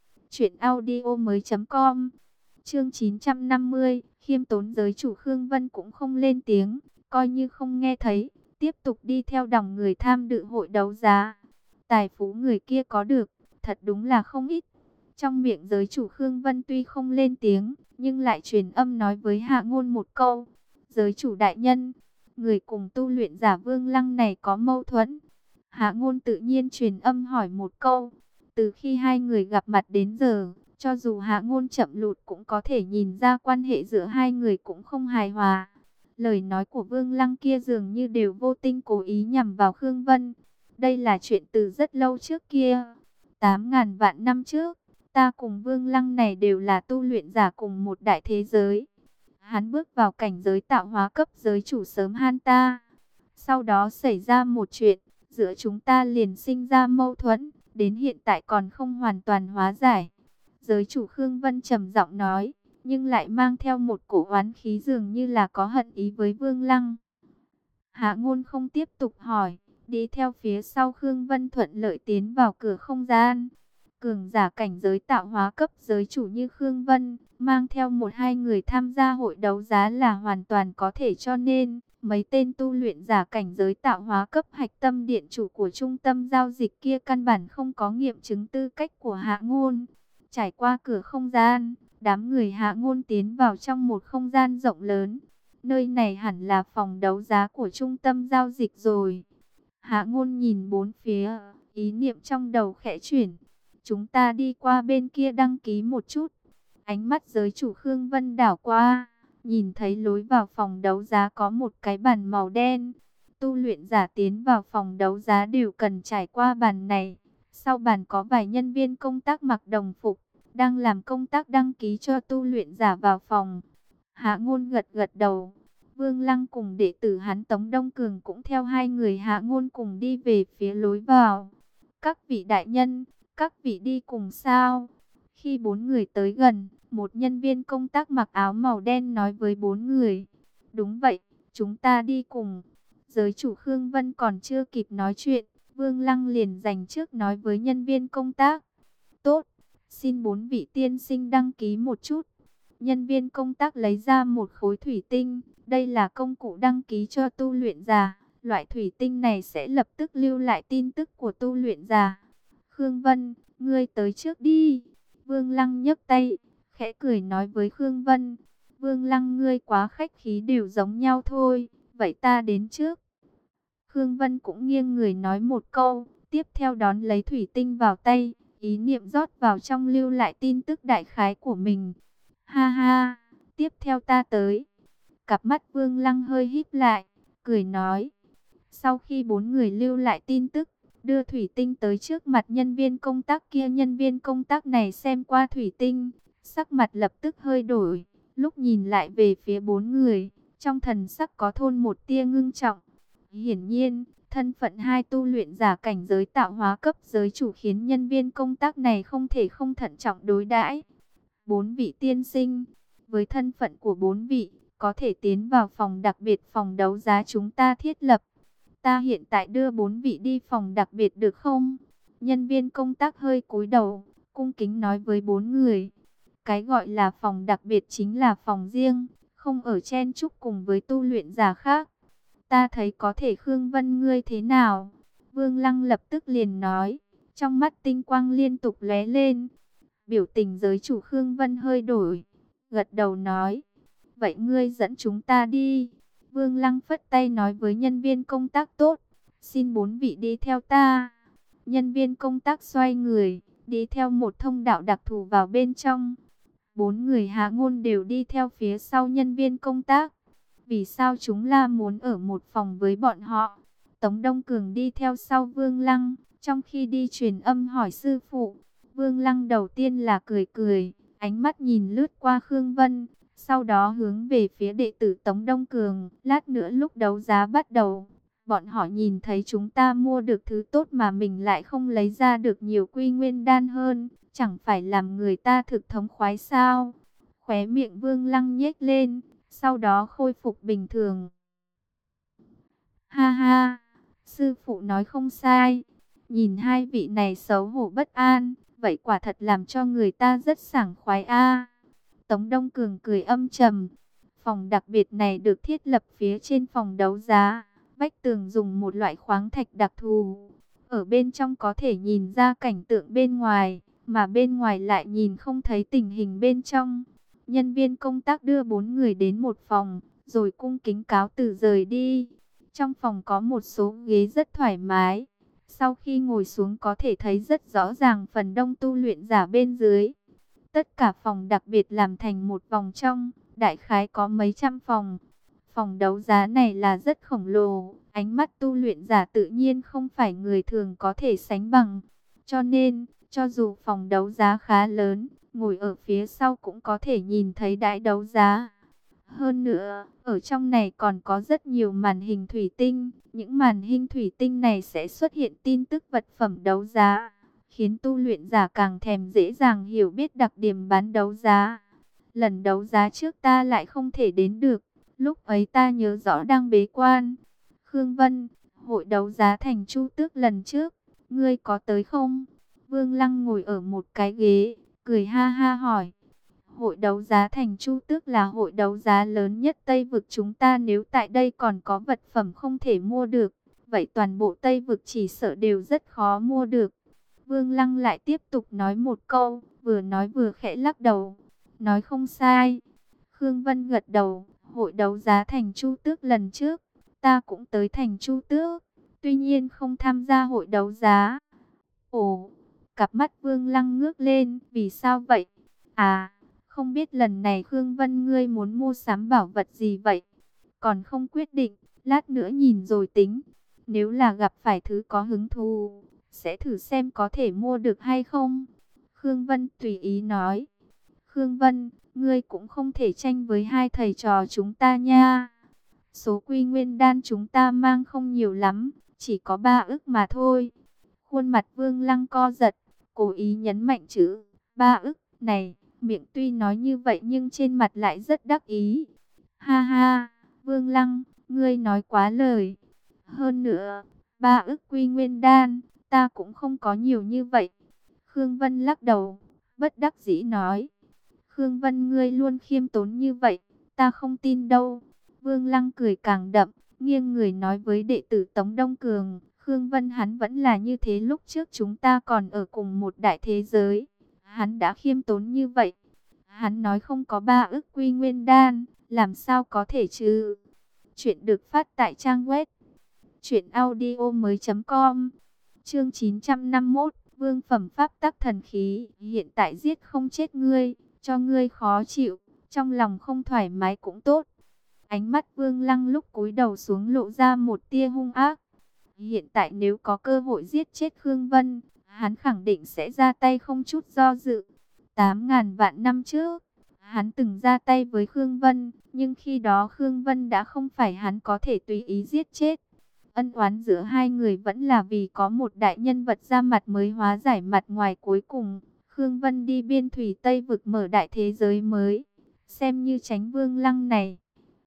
truyệnaudiomoi.com. Chương 950, khiêm tốn giới chủ Khương Vân cũng không lên tiếng, coi như không nghe thấy, tiếp tục đi theo dòng người tham dự hội đấu giá. Tài phú người kia có được, thật đúng là không ít. Trong miệng giới chủ Khương Vân tuy không lên tiếng, nhưng lại truyền âm nói với Hạ Ngôn một câu. Giới chủ đại nhân, người cùng tu luyện giả Vương Lăng này có mâu thuẫn. Hạ Ngôn tự nhiên truyền âm hỏi một câu. Từ khi hai người gặp mặt đến giờ, cho dù Hạ Ngôn chậm lụt cũng có thể nhìn ra quan hệ giữa hai người cũng không hài hòa. Lời nói của Vương Lăng kia dường như đều vô tình cố ý nhằm vào Khương Vân. Đây là chuyện từ rất lâu trước kia, 8.000 vạn năm trước. Ta cùng Vương Lăng này đều là tu luyện giả cùng một đại thế giới. Hắn bước vào cảnh giới tạo hóa cấp giới chủ sớm hơn ta. Sau đó xảy ra một chuyện, giữa chúng ta liền sinh ra mâu thuẫn, đến hiện tại còn không hoàn toàn hóa giải. Giới chủ Khương Vân trầm giọng nói, nhưng lại mang theo một cổ oán khí dường như là có hận ý với Vương Lăng. Hạ Ngôn không tiếp tục hỏi, đi theo phía sau Khương Vân thuận lợi tiến vào cửa không gian. Cường giả cảnh giới tạo hóa cấp giới chủ như Khương Vân, mang theo một hai người tham gia hội đấu giá là hoàn toàn có thể, cho nên mấy tên tu luyện giả cảnh giới tạo hóa cấp hạch tâm điện chủ của trung tâm giao dịch kia căn bản không có nghiệm chứng tư cách của Hạ Ngôn. Trải qua cửa không gian, đám người Hạ Ngôn tiến vào trong một không gian rộng lớn. Nơi này hẳn là phòng đấu giá của trung tâm giao dịch rồi. Hạ Ngôn nhìn bốn phía, ý niệm trong đầu khẽ chuyển. Chúng ta đi qua bên kia đăng ký một chút. Ánh mắt giới chủ Khương Vân đảo qua, nhìn thấy lối vào phòng đấu giá có một cái bàn màu đen. Tu luyện giả tiến vào phòng đấu giá đều cần trải qua bàn này. Sau bàn có vài nhân viên công tác mặc đồng phục, đang làm công tác đăng ký cho tu luyện giả vào phòng. Hạ Ngôn gật gật đầu. Vương Lăng cùng đệ tử hắn Tống Đông Cường cũng theo hai người Hạ Ngôn cùng đi về phía lối vào. Các vị đại nhân, các vị đi cùng sao? Khi bốn người tới gần, một nhân viên công tác mặc áo màu đen nói với bốn người. Đúng vậy, chúng ta đi cùng. Giới chủ Khương Vân còn chưa kịp nói chuyện, Vương Lăng liền giành trước nói với nhân viên công tác. Tốt, xin bốn vị tiên sinh đăng ký một chút. Nhân viên công tác lấy ra một khối thủy tinh. Đây là công cụ đăng ký cho tu luyện giả. Loại thủy tinh này sẽ lập tức lưu lại tin tức của tu luyện giả. Khương Vân, ngươi tới trước đi. Vương Lăng nhấc tay, khẽ cười nói với Khương Vân. Vương Lăng, ngươi quá khách khí, đều giống nhau thôi. Vậy ta đến trước. Khương Vân cũng nghiêng người nói một câu, tiếp theo đón lấy thủy tinh vào tay, ý niệm rót vào trong lưu lại tin tức đại khái của mình. Ha ha, tiếp theo ta tới. Cặp mắt Vương Lăng hơi híp lại, cười nói. Sau khi bốn người lưu lại tin tức, đưa thủy tinh tới trước mặt nhân viên công tác kia, nhân viên công tác này xem qua thủy tinh, sắc mặt lập tức hơi đổi, lúc nhìn lại về phía bốn người, trong thần sắc có thôn một tia ngưng trọng. Hiển nhiên, thân phận hai tu luyện giả cảnh giới tạo hóa cấp giới chủ khiến nhân viên công tác này không thể không thận trọng đối đãi. Bốn vị tiên sinh, với thân phận của bốn vị, có thể tiến vào phòng đặc biệt phòng đấu giá chúng ta thiết lập. Ta hiện tại đưa bốn vị đi phòng đặc biệt được không? Nhân viên công tác hơi cúi đầu, cung kính nói với bốn người. Cái gọi là phòng đặc biệt chính là phòng riêng, không ở chen chúc cùng với tu luyện giả khác. Ta thấy có thể. Khương Vân, ngươi thế nào? Vương Lăng lập tức liền nói, trong mắt tinh quang liên tục lóe lên. Biểu tình giới chủ Khương Vân hơi đổi, gật đầu nói, vậy ngươi dẫn chúng ta đi. Vương Lăng phất tay nói với nhân viên công tác, tốt, xin bốn vị đi theo ta. Nhân viên công tác xoay người, đi theo một thông đạo đặc thù vào bên trong. Bốn người Hạ Ngôn đều đi theo phía sau nhân viên công tác. Vì sao chúng la muốn ở một phòng với bọn họ? Tống Đông Cường đi theo sau Vương Lăng, trong khi đi truyền âm hỏi sư phụ. Vương Lăng đầu tiên là cười cười, ánh mắt nhìn lướt qua Khương Vân, sau đó hướng về phía đệ tử Tống Đông Cường. Lát nữa lúc đấu giá bắt đầu, bọn họ nhìn thấy chúng ta mua được thứ tốt mà mình lại không lấy ra được nhiều quy nguyên đan hơn, chẳng phải làm người ta thực thống khoái sao? Khóe miệng Vương Lăng nhếch lên, sau đó khôi phục bình thường. Ha ha, sư phụ nói không sai. Nhìn hai vị này xấu hổ bất an, vậy quả thật làm cho người ta rất sảng khoái a. Tống Đông Cường cười âm trầm. Phòng đặc biệt này được thiết lập phía trên phòng đấu giá. Vách tường dùng một loại khoáng thạch đặc thù. Ở bên trong có thể nhìn ra cảnh tượng bên ngoài, mà bên ngoài lại nhìn không thấy tình hình bên trong. Nhân viên công tác đưa bốn người đến một phòng, rồi cung kính cáo từ rời đi. Trong phòng có một số ghế rất thoải mái. Sau khi ngồi xuống có thể thấy rất rõ ràng phần đông tu luyện giả bên dưới. Tất cả phòng đặc biệt làm thành một vòng trong, đại khái có mấy trăm phòng. Phòng đấu giá này là rất khổng lồ, ánh mắt tu luyện giả tự nhiên không phải người thường có thể sánh bằng. Cho nên, cho dù phòng đấu giá khá lớn, ngồi ở phía sau cũng có thể nhìn thấy đãi đấu giá. Hơn nữa, ở trong này còn có rất nhiều màn hình thủy tinh. Những màn hình thủy tinh này sẽ xuất hiện tin tức vật phẩm đấu giá, khiến tu luyện giả càng thèm dễ dàng hiểu biết đặc điểm bán đấu giá. Lần đấu giá trước ta lại không thể đến được, lúc ấy ta nhớ rõ đang bế quan. Khương Vân, hội đấu giá thành Chu Tước lần trước, ngươi có tới không? Vương Lăng ngồi ở một cái ghế, cười ha ha hỏi. Hội đấu giá thành Chu Tước là hội đấu giá lớn nhất Tây Vực chúng ta, nếu tại đây còn có vật phẩm không thể mua được, vậy toàn bộ Tây Vực chỉ sợ đều rất khó mua được. Vương Lăng lại tiếp tục nói một câu, vừa nói vừa khẽ lắc đầu. Nói không sai. Khương Vân gật đầu, hội đấu giá thành Chu Tước lần trước, ta cũng tới thành Chu Tước, tuy nhiên không tham gia hội đấu giá. Ồ, cặp mắt Vương Lăng ngước lên, vì sao vậy? À, không biết lần này Khương Vân ngươi muốn mua sắm bảo vật gì vậy? Còn không quyết định, lát nữa nhìn rồi tính. Nếu là gặp phải thứ có hứng thú, sẽ thử xem có thể mua được hay không. Khương Vân tùy ý nói. Khương Vân, ngươi cũng không thể tranh với hai thầy trò chúng ta nha. Số quy nguyên đan chúng ta mang không nhiều lắm, chỉ có 3 ức mà thôi. Khuôn mặt Vương Lăng co giật, cố ý nhấn mạnh chữ 3 ức này, miệng tuy nói như vậy nhưng trên mặt lại rất đắc ý. Ha ha, Vương Lăng, ngươi nói quá lời. Hơn nữa, 3 ức quy nguyên đan, ta cũng không có nhiều như vậy. Khương Vân lắc đầu, bất đắc dĩ nói. Khương Vân ngươi luôn khiêm tốn như vậy, ta không tin đâu. Vương Lăng cười càng đậm, nghiêng người nói với đệ tử Tống Đông Cường. Khương Vân hắn vẫn là như thế lúc trước chúng ta còn ở cùng một đại thế giới. Hắn đã khiêm tốn như vậy. Hắn nói không có 3 ức quy nguyên đan, làm sao có thể chứ? Chuyện được phát tại trang web truyệnaudiomoi.com. Chương 951, Vương phẩm pháp tắc thần khí, hiện tại giết không chết ngươi, cho ngươi khó chịu, trong lòng không thoải mái cũng tốt. Ánh mắt Vương Lăng lúc cúi đầu xuống lộ ra một tia hung ác. Hiện tại nếu có cơ hội giết chết Khương Vân, hắn khẳng định sẽ ra tay không chút do dự. 8.000 vạn năm trước, hắn từng ra tay với Khương Vân, nhưng khi đó Khương Vân đã không phải hắn có thể tùy ý giết chết. Ân oán giữa hai người vẫn là vì có một đại nhân vật ra mặt mới hóa giải mặt ngoài cuối cùng. Khương Vân đi biên thủy Tây Vực mở đại thế giới mới, xem như tránh Vương Lăng này.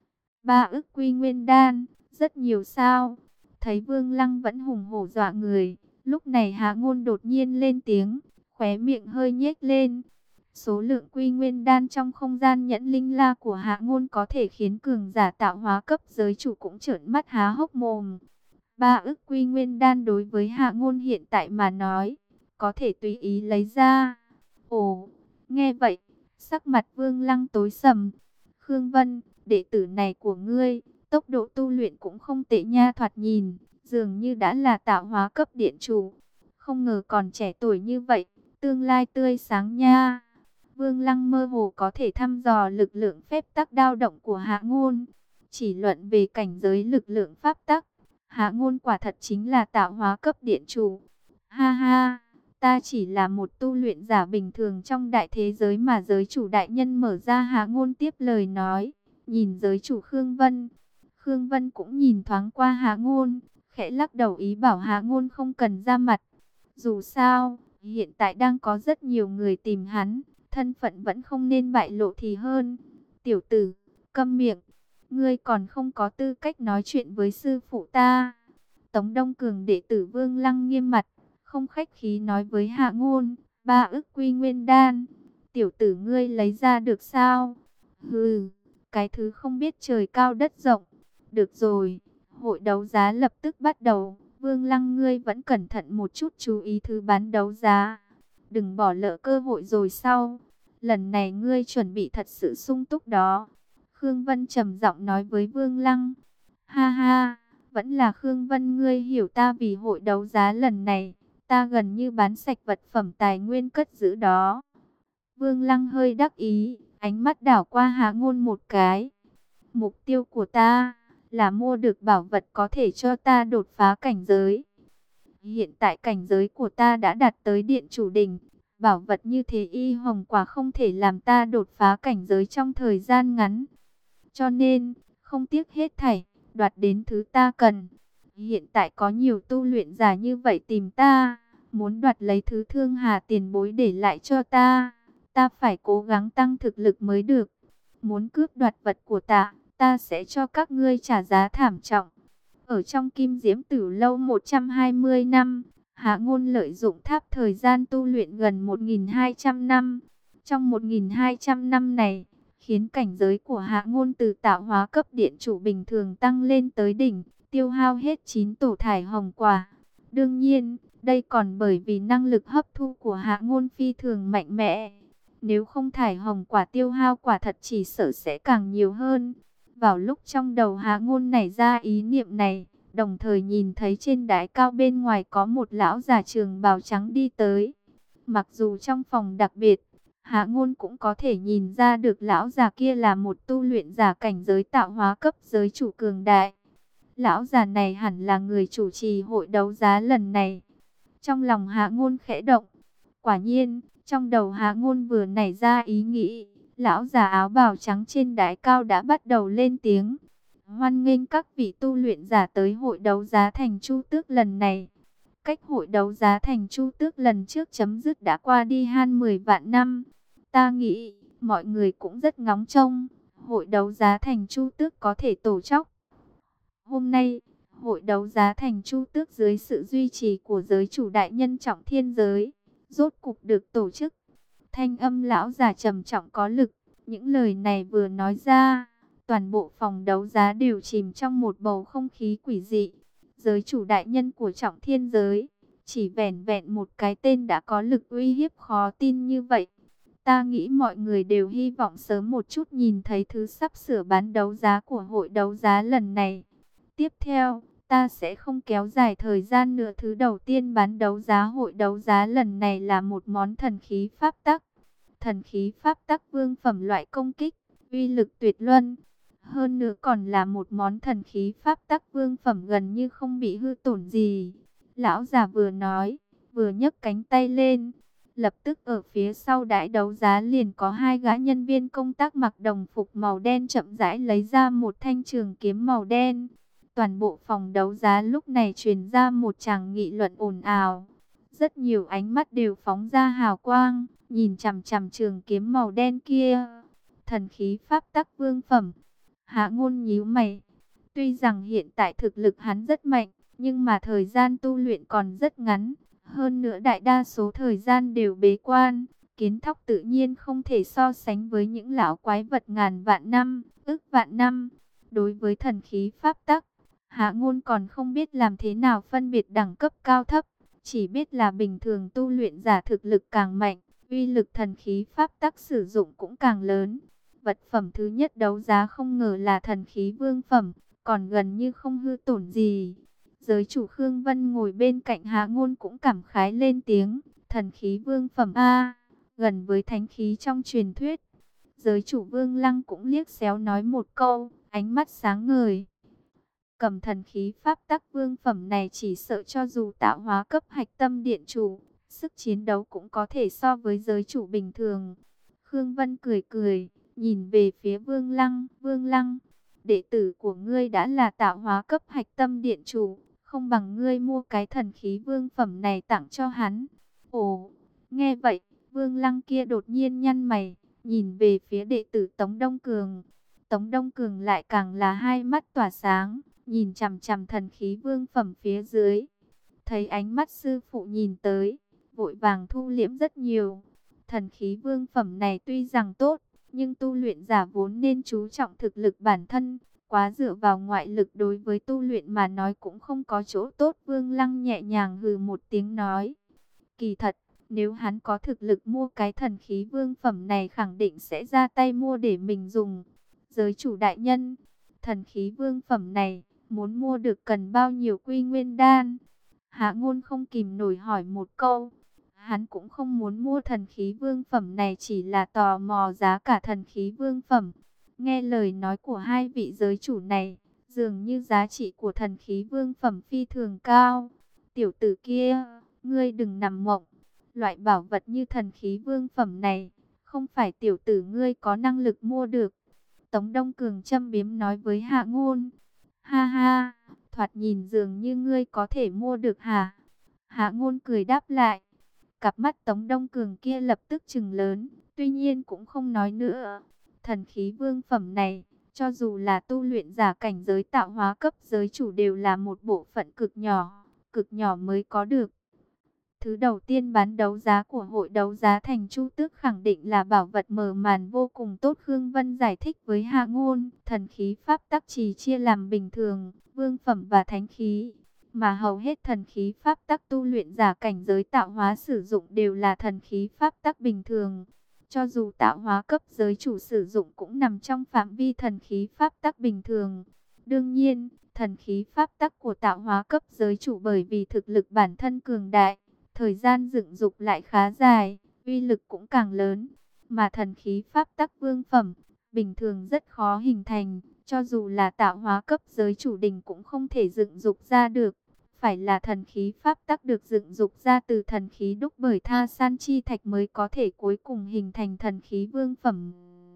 3 ức quy nguyên đan, rất nhiều sao? Thấy Vương Lăng vẫn hùng hổ dọa người, lúc này Hạ Ngôn đột nhiên lên tiếng, khóe miệng hơi nhếch lên. Số lượng quy nguyên đan trong không gian nhẫn linh la của Hạ Ngôn có thể khiến cường giả tạo hóa cấp giới chủ cũng trợn mắt há hốc mồm. 3 ức quy nguyên đan đối với Hạ Ngôn hiện tại mà nói, có thể tùy ý lấy ra. Ồ, nghe vậy, sắc mặt Vương Lăng tối sầm. Khương Vân, đệ tử này của ngươi, tốc độ tu luyện cũng không tệ nha, thoạt nhìn, dường như đã là tạo hóa cấp điện chủ. Không ngờ còn trẻ tuổi như vậy, tương lai tươi sáng nha. Vương Lăng mơ hồ có thể thăm dò lực lượng phép tắc dao động của Hạ Ngôn. Chỉ luận về cảnh giới lực lượng pháp tắc, Hạ Ngôn quả thật chính là tạo hóa cấp điện chủ. Ha ha, ta chỉ là một tu luyện giả bình thường trong đại thế giới mà giới chủ đại nhân mở ra. Hạ Ngôn tiếp lời nói, nhìn giới chủ Khương Vân. Khương Vân cũng nhìn thoáng qua Hạ Ngôn, khẽ lắc đầu ý bảo Hạ Ngôn không cần ra mặt. Dù sao, hiện tại đang có rất nhiều người tìm hắn, thân phận vẫn không nên bại lộ thì hơn. Tiểu tử, câm miệng, ngươi còn không có tư cách nói chuyện với sư phụ ta. Tống Đông Cường đệ tử Vương Lăng nghiêm mặt, không khách khí nói với Hạ Ngôn, 3 ức quy nguyên đan, tiểu tử ngươi lấy ra được sao? Hừ, cái thứ không biết trời cao đất rộng. Được rồi, hội đấu giá lập tức bắt đầu. Vương Lăng ngươi vẫn cẩn thận một chút, chú ý thứ bán đấu giá. Đừng bỏ lỡ cơ hội rồi sau. Lần này ngươi chuẩn bị thật sự sung túc đó. Khương Vân trầm giọng nói với Vương Lăng. Ha ha, vẫn là Khương Vân ngươi hiểu ta, vì hội đấu giá lần này, ta gần như bán sạch vật phẩm tài nguyên cất giữ đó. Vương Lăng hơi đắc ý, ánh mắt đảo qua Hạ Ngôn một cái. Mục tiêu của ta là mua được bảo vật có thể cho ta đột phá cảnh giới. Hiện tại cảnh giới của ta đã đạt tới điện chủ đỉnh. Bảo vật như thế y hồng quả không thể làm ta đột phá cảnh giới trong thời gian ngắn. Cho nên, không tiếc hết thảy, đoạt đến thứ ta cần. Hiện tại có nhiều tu luyện giả như vậy tìm ta, muốn đoạt lấy thứ Thương Hà tiền bối để lại cho ta. Ta phải cố gắng tăng thực lực mới được. Muốn cướp đoạt vật của ta, ta sẽ cho các ngươi trả giá thảm trọng. Ở trong Kim Diễm Tử Lâu 120 năm, Hạ Ngôn lợi dụng tháp thời gian tu luyện gần 1.200 năm. Trong 1.200 năm này, khiến cảnh giới của Hạ Ngôn từ tạo hóa cấp điện chủ bình thường tăng lên tới đỉnh, tiêu hao hết 9 tổ thải hồng quả. Đương nhiên, đây còn bởi vì năng lực hấp thu của Hạ Ngôn phi thường mạnh mẽ. Nếu không thải hồng quả tiêu hao quả thật chỉ sợ sẽ càng nhiều hơn. Vào lúc trong đầu Hạ Ngôn nảy ra ý niệm này, đồng thời nhìn thấy trên đài cao bên ngoài có một lão già trường bào trắng đi tới. Mặc dù trong phòng đặc biệt, Hạ Ngôn cũng có thể nhìn ra được lão già kia là một tu luyện giả cảnh giới tạo hóa cấp giới chủ cường đại. Lão già này hẳn là người chủ trì hội đấu giá lần này. Trong lòng Hạ Ngôn khẽ động. Quả nhiên, trong đầu Hạ Ngôn vừa nảy ra ý nghĩ, lão già áo bào trắng trên đài cao đã bắt đầu lên tiếng. Hoan nghênh các vị tu luyện giả tới hội đấu giá Thành Chu Tước lần này. Cách hội đấu giá Thành Chu Tước lần trước chấm dứt đã qua đi han 10 vạn năm. Ta nghĩ, mọi người cũng rất ngóng trông, hội đấu giá Thành Chu Tước có thể tổ chức. Hôm nay, hội đấu giá Thành Chu Tước dưới sự duy trì của giới chủ đại nhân Trọng Thiên Giới, rốt cục được tổ chức. Thanh âm lão già trầm trọng có lực, những lời này vừa nói ra, toàn bộ phòng đấu giá đều chìm trong một bầu không khí quỷ dị. Giới chủ đại nhân của Trọng Thiên Giới, chỉ vẻn vẹn một cái tên đã có lực uy hiếp khó tin như vậy. Ta nghĩ mọi người đều hy vọng sớm một chút nhìn thấy thứ sắp sửa bán đấu giá của hội đấu giá lần này. Tiếp theo, ta sẽ không kéo dài thời gian nữa. Thứ đầu tiên bán đấu giá hội đấu giá lần này là một món thần khí pháp tắc. Thần khí pháp tắc vương phẩm loại công kích, uy lực tuyệt luân. Hơn nữa còn là một món thần khí pháp tắc vương phẩm gần như không bị hư tổn gì. Lão già vừa nói, vừa nhấc cánh tay lên. Lập tức ở phía sau đãi đấu giá liền có hai gã nhân viên công tác mặc đồng phục màu đen chậm rãi lấy ra một thanh trường kiếm màu đen. Toàn bộ phòng đấu giá lúc này truyền ra một tràng nghị luận ồn ào. Rất nhiều ánh mắt đều phóng ra hào quang, nhìn chằm chằm trường kiếm màu đen kia. Thần khí pháp tắc vương phẩm. Hạ Ngôn nhíu mày. Tuy rằng hiện tại thực lực hắn rất mạnh, nhưng mà thời gian tu luyện còn rất ngắn. Hơn nữa đại đa số thời gian đều bế quan. Kiến Thóc tự nhiên không thể so sánh với những lão quái vật ngàn vạn năm, ức vạn năm. Đối với thần khí pháp tắc, Hạ Ngôn còn không biết làm thế nào phân biệt đẳng cấp cao thấp. Chỉ biết là bình thường tu luyện giả thực lực càng mạnh, uy lực thần khí pháp tắc sử dụng cũng càng lớn. Vật phẩm thứ nhất đấu giá không ngờ là thần khí vương phẩm, còn gần như không hư tổn gì. Giới chủ Khương Vân ngồi bên cạnh Hạ Ngôn cũng cảm khái lên tiếng. Thần khí vương phẩm A, gần với thánh khí trong truyền thuyết. Giới chủ Vương Lăng cũng liếc xéo nói một câu, ánh mắt sáng ngời. Cầm thần khí pháp tắc vương phẩm này chỉ sợ cho dù tạo hóa cấp hạch tâm điện chủ, sức chiến đấu cũng có thể so với giới chủ bình thường. Khương Vân cười cười, nhìn về phía Vương Lăng. Vương Lăng, đệ tử của ngươi đã là tạo hóa cấp hạch tâm điện chủ, không bằng ngươi mua cái thần khí vương phẩm này tặng cho hắn. Ồ, nghe vậy, Vương Lăng kia đột nhiên nhăn mày, nhìn về phía đệ tử Tống Đông Cường. Tống Đông Cường lại càng là hai mắt tỏa sáng, nhìn chằm chằm thần khí vương phẩm phía dưới. Thấy ánh mắt sư phụ nhìn tới, vội vàng thu liễm rất nhiều. Thần khí vương phẩm này tuy rằng tốt, nhưng tu luyện giả vốn nên chú trọng thực lực bản thân. Quá dựa vào ngoại lực đối với tu luyện mà nói cũng không có chỗ tốt. Vương Lăng nhẹ nhàng hừ một tiếng nói. Kỳ thật, nếu hắn có thực lực mua cái thần khí vương phẩm này khẳng định sẽ ra tay mua để mình dùng. Giới chủ đại nhân, thần khí vương phẩm này, muốn mua được cần bao nhiêu quy nguyên đan? Hạ Ngôn không kìm nổi hỏi một câu. Hắn cũng không muốn mua thần khí vương phẩm này, chỉ là tò mò giá cả thần khí vương phẩm. Nghe lời nói của hai vị giới chủ này, dường như giá trị của thần khí vương phẩm phi thường cao. Tiểu tử kia, ngươi đừng nằm mộng. Loại bảo vật như thần khí vương phẩm này, không phải tiểu tử ngươi có năng lực mua được. Tống Đông Cường châm biếm nói với Hạ Ngôn. Ha ha, thoạt nhìn dường như ngươi có thể mua được hả? Hạ Ngôn cười đáp lại. Cặp mắt Tống Đông Cường kia lập tức trừng lớn, tuy nhiên cũng không nói nữa. Thần khí vương phẩm này, cho dù là tu luyện giả cảnh giới tạo hóa cấp giới chủ đều là một bộ phận cực nhỏ mới có được. Thứ đầu tiên bán đấu giá của hội đấu giá Thành Chu Tước khẳng định là bảo vật mở màn vô cùng tốt. Khương Vân giải thích với Hạ Ngôn, thần khí pháp tắc chỉ chia làm bình thường, vương phẩm và thánh khí. Mà hầu hết thần khí pháp tắc tu luyện giả cảnh giới tạo hóa sử dụng đều là thần khí pháp tắc bình thường. Cho dù tạo hóa cấp giới chủ sử dụng cũng nằm trong phạm vi thần khí pháp tắc bình thường. Đương nhiên, thần khí pháp tắc của tạo hóa cấp giới chủ bởi vì thực lực bản thân cường đại, thời gian dựng dục lại khá dài, uy lực cũng càng lớn. Mà thần khí pháp tắc vương phẩm, bình thường rất khó hình thành, cho dù là tạo hóa cấp giới chủ đỉnh cũng không thể dựng dục ra được. Phải là thần khí pháp tắc được dựng dục ra từ thần khí đúc bởi Tha San Chi Thạch mới có thể cuối cùng hình thành thần khí vương phẩm.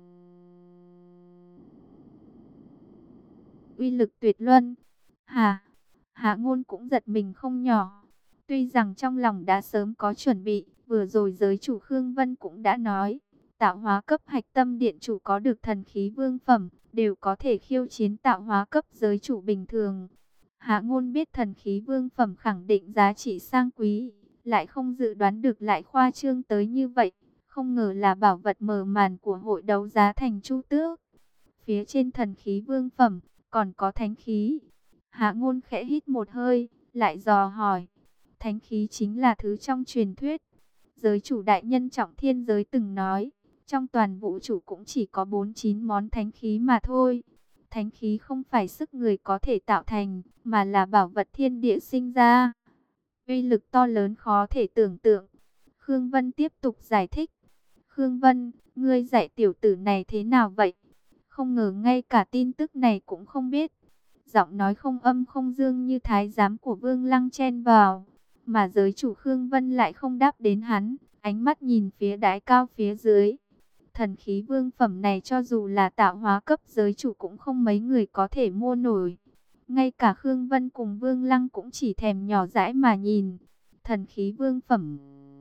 Uy lực tuyệt luân. Hạ Ngôn cũng giật mình không nhỏ. Tuy rằng trong lòng đã sớm có chuẩn bị, vừa rồi giới chủ Khương Vân cũng đã nói, tạo hóa cấp hạch tâm điện chủ có được thần khí vương phẩm, đều có thể khiêu chiến tạo hóa cấp giới chủ bình thường. Hạ Ngôn biết thần khí vương phẩm khẳng định giá trị sang quý, lại không dự đoán được lại khoa trương tới như vậy. Không ngờ là bảo vật mở màn của hội đấu giá Thành Chu Tước. Phía trên thần khí vương phẩm, còn có thánh khí. Hạ Ngôn khẽ hít một hơi, lại dò hỏi. Thánh khí chính là thứ trong truyền thuyết. Giới chủ đại nhân Trọng Thiên Giới từng nói, trong toàn vũ trụ cũng chỉ có 49 món thánh khí mà thôi. Thánh khí không phải sức người có thể tạo thành, mà là bảo vật thiên địa sinh ra. Uy lực to lớn khó thể tưởng tượng. Khương Vân tiếp tục giải thích. Khương Vân, ngươi dạy tiểu tử này thế nào vậy? Không ngờ ngay cả tin tức này cũng không biết. Giọng nói không âm không dương như thái giám của Vương Lăng chen vào. Mà giới chủ Khương Vân lại không đáp đến hắn, ánh mắt nhìn phía đáy cao phía dưới. Thần khí vương phẩm này cho dù là tạo hóa cấp giới chủ cũng không mấy người có thể mua nổi. Ngay cả Khương Vân cùng Vương Lăng cũng chỉ thèm nhỏ dãi mà nhìn. Thần khí vương phẩm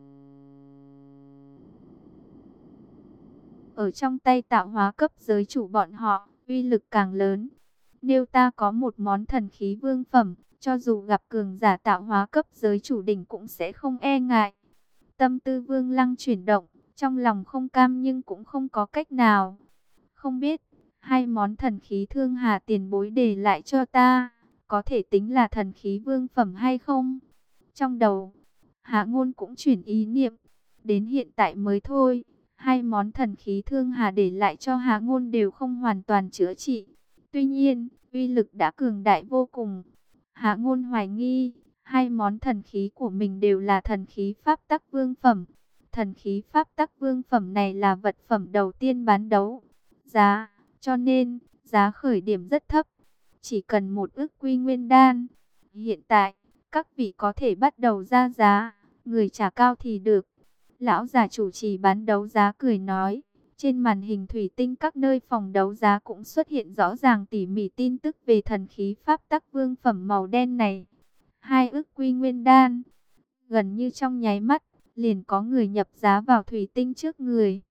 ở trong tay tạo hóa cấp giới chủ bọn họ, uy lực càng lớn. Nếu ta có một món thần khí vương phẩm, cho dù gặp cường giả tạo hóa cấp giới chủ đỉnh cũng sẽ không e ngại. Tâm tư Vương Lăng chuyển động, trong lòng không cam nhưng cũng không có cách nào. Không biết, hai món thần khí Thương Hà tiền bối để lại cho ta, có thể tính là thần khí vương phẩm hay không? Trong đầu, Hạ Ngôn cũng chuyển ý niệm. Đến hiện tại mới thôi, hai món thần khí Thương Hà để lại cho Hạ Ngôn đều không hoàn toàn chữa trị. Tuy nhiên, uy lực đã cường đại vô cùng. Hạ Ngôn hoài nghi, hai món thần khí của mình đều là thần khí pháp tắc vương phẩm. Thần khí pháp tắc vương phẩm này là vật phẩm đầu tiên bán đấu giá, cho nên giá khởi điểm rất thấp, chỉ cần 1 ức quy nguyên đan. Hiện tại, các vị có thể bắt đầu ra giá, người trả cao thì được. Lão già chủ trì bán đấu giá cười nói. Trên màn hình thủy tinh các nơi phòng đấu giá cũng xuất hiện rõ ràng tỉ mỉ tin tức về thần khí pháp tắc vương phẩm màu đen này. 2 ức quy nguyên đan. Gần như trong nháy mắt, liền có người nhập giá vào thủy tinh trước người.